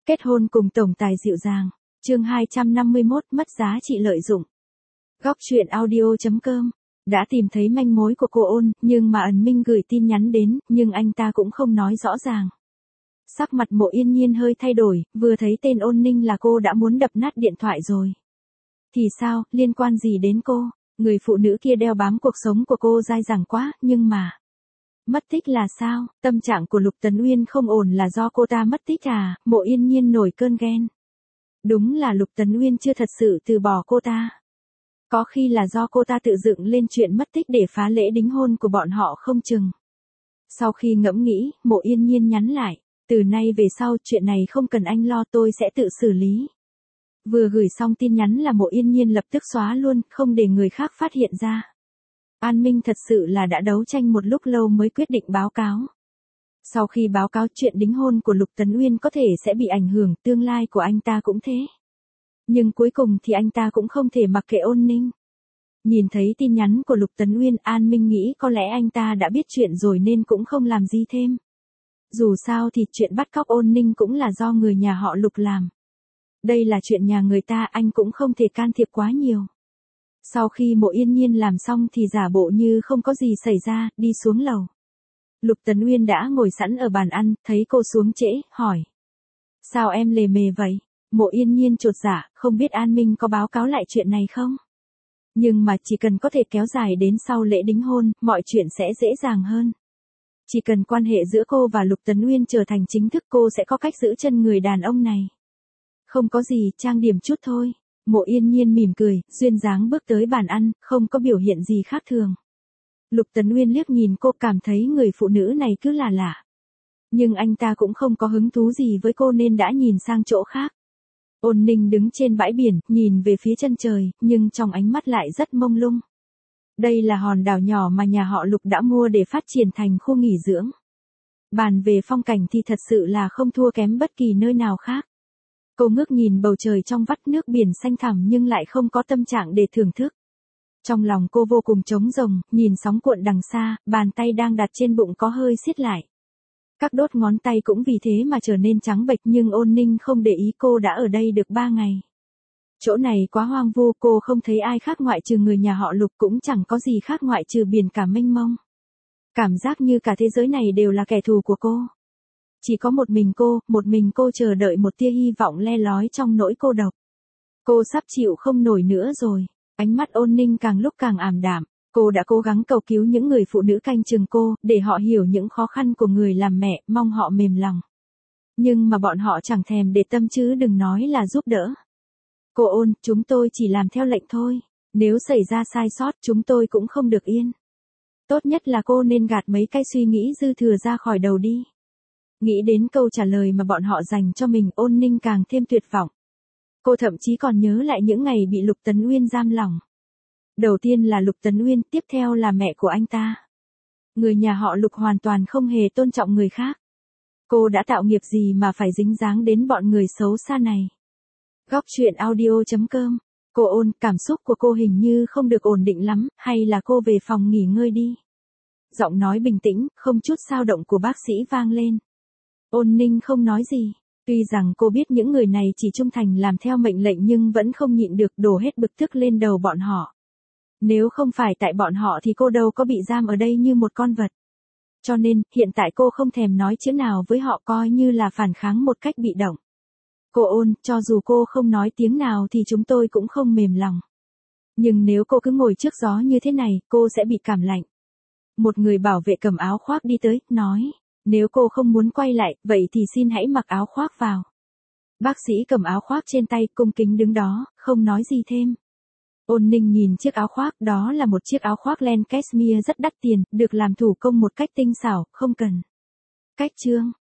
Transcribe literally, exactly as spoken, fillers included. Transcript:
Kết hôn cùng tổng tài dịu dàng. Chương hai trăm năm mươi mốt, mất giá trị lợi dụng. Góc truyện audio chấm com. Đã tìm thấy manh mối của cô Ôn, nhưng mà ẩn Minh gửi tin nhắn đến, nhưng anh ta cũng không nói rõ ràng. Sắc mặt Mộ Yên Nhiên hơi thay đổi, vừa thấy tên Ôn Ninh là cô đã muốn đập nát điện thoại rồi. Thì sao, liên quan gì đến cô? Người phụ nữ kia đeo bám cuộc sống của cô dai dẳng quá, nhưng mà... Mất tích là sao? Tâm trạng của Lục Tấn Uyên không ổn là do cô ta mất tích à? Mộ Yên Nhiên nổi cơn ghen. Đúng là Lục Tấn Uyên chưa thật sự từ bỏ cô ta. Có khi là do cô ta tự dựng lên chuyện mất tích để phá lễ đính hôn của bọn họ không chừng. Sau khi ngẫm nghĩ, Mộ Yên Nhiên nhắn lại. Từ nay về sau chuyện này không cần anh lo, tôi sẽ tự xử lý. Vừa gửi xong tin nhắn là Mộ Yên Nhiên lập tức xóa luôn, không để người khác phát hiện ra. An Minh thật sự là đã đấu tranh một lúc lâu mới quyết định báo cáo. Sau khi báo cáo chuyện đính hôn của Lục Tấn Uyên có thể sẽ bị ảnh hưởng, tương lai của anh ta cũng thế. Nhưng cuối cùng thì anh ta cũng không thể mặc kệ Ôn Ninh. Nhìn thấy tin nhắn của Lục Tấn Uyên, An Minh nghĩ có lẽ anh ta đã biết chuyện rồi nên cũng không làm gì thêm. Dù sao thì chuyện bắt cóc Ôn Ninh cũng là do người nhà họ Lục làm. Đây là chuyện nhà người ta, anh cũng không thể can thiệp quá nhiều. Sau khi Mộ Yên Nhiên làm xong thì giả bộ như không có gì xảy ra, đi xuống lầu. Lục Tấn Uyên đã ngồi sẵn ở bàn ăn, thấy cô xuống trễ, hỏi. Sao em lề mề vậy? Mộ Yên Nhiên chột dạ, không biết An Minh có báo cáo lại chuyện này không? Nhưng mà chỉ cần có thể kéo dài đến sau lễ đính hôn, mọi chuyện sẽ dễ dàng hơn. Chỉ cần quan hệ giữa cô và Lục Tấn Uyên trở thành chính thức, cô sẽ có cách giữ chân người đàn ông này. Không có gì, trang điểm chút thôi. Mộ Yên Nhiên mỉm cười, duyên dáng bước tới bàn ăn, không có biểu hiện gì khác thường. Lục Tấn Uyên liếc nhìn cô, cảm thấy người phụ nữ này cứ là lạ. Nhưng anh ta cũng không có hứng thú gì với cô nên đã nhìn sang chỗ khác. Ôn Ninh đứng trên bãi biển, nhìn về phía chân trời, nhưng trong ánh mắt lại rất mông lung. Đây là hòn đảo nhỏ mà nhà họ Lục đã mua để phát triển thành khu nghỉ dưỡng. Bàn về phong cảnh thì thật sự là không thua kém bất kỳ nơi nào khác. Cô ngước nhìn bầu trời trong vắt, nước biển xanh thẳm nhưng lại không có tâm trạng để thưởng thức. Trong lòng cô vô cùng trống rỗng, nhìn sóng cuộn đằng xa, bàn tay đang đặt trên bụng có hơi siết lại. Các đốt ngón tay cũng vì thế mà trở nên trắng bệch, nhưng Ôn Ninh không để ý, cô đã ở đây được ba ngày. Chỗ này quá hoang vu, cô không thấy ai khác ngoại trừ người nhà họ Lục, cũng chẳng có gì khác ngoại trừ biển cả mênh mông. Cảm giác như cả thế giới này đều là kẻ thù của cô. Chỉ có một mình cô, một mình cô chờ đợi một tia hy vọng le lói trong nỗi cô độc. Cô sắp chịu không nổi nữa rồi. Ánh mắt Ôn Ninh càng lúc càng ảm đạm. Cô đã cố gắng cầu cứu những người phụ nữ canh chừng cô, để họ hiểu những khó khăn của người làm mẹ, mong họ mềm lòng. Nhưng mà bọn họ chẳng thèm để tâm chứ đừng nói là giúp đỡ. Cô Ôn, chúng tôi chỉ làm theo lệnh thôi. Nếu xảy ra sai sót, chúng tôi cũng không được yên. Tốt nhất là cô nên gạt mấy cái suy nghĩ dư thừa ra khỏi đầu đi. Nghĩ đến câu trả lời mà bọn họ dành cho mình, Ôn Ninh càng thêm tuyệt vọng. Cô thậm chí còn nhớ lại những ngày bị Lục Tấn Uyên giam lỏng. Đầu tiên là Lục Tấn Uyên, tiếp theo là mẹ của anh ta. Người nhà họ Lục hoàn toàn không hề tôn trọng người khác. Cô đã tạo nghiệp gì mà phải dính dáng đến bọn người xấu xa này. Góc truyện audio chấm com. Cô Ôn, cảm xúc của cô hình như không được ổn định lắm, hay là cô về phòng nghỉ ngơi đi. Giọng nói bình tĩnh, không chút dao động của bác sĩ vang lên. Ôn Ninh không nói gì. Tuy rằng cô biết những người này chỉ trung thành làm theo mệnh lệnh nhưng vẫn không nhịn được đổ hết bực tức lên đầu bọn họ. Nếu không phải tại bọn họ thì cô đâu có bị giam ở đây như một con vật. Cho nên, hiện tại cô không thèm nói chữ nào với họ, coi như là phản kháng một cách bị động. Cô Ôn, cho dù cô không nói tiếng nào thì chúng tôi cũng không mềm lòng. Nhưng nếu cô cứ ngồi trước gió như thế này, cô sẽ bị cảm lạnh. Một người bảo vệ cầm áo khoác đi tới, nói. Nếu cô không muốn quay lại, vậy thì xin hãy mặc áo khoác vào. Bác sĩ cầm áo khoác trên tay, cung kính đứng đó, không nói gì thêm. Ôn Ninh nhìn chiếc áo khoác, đó là một chiếc áo khoác len cashmere rất đắt tiền, được làm thủ công một cách tinh xảo, không cần cách chương.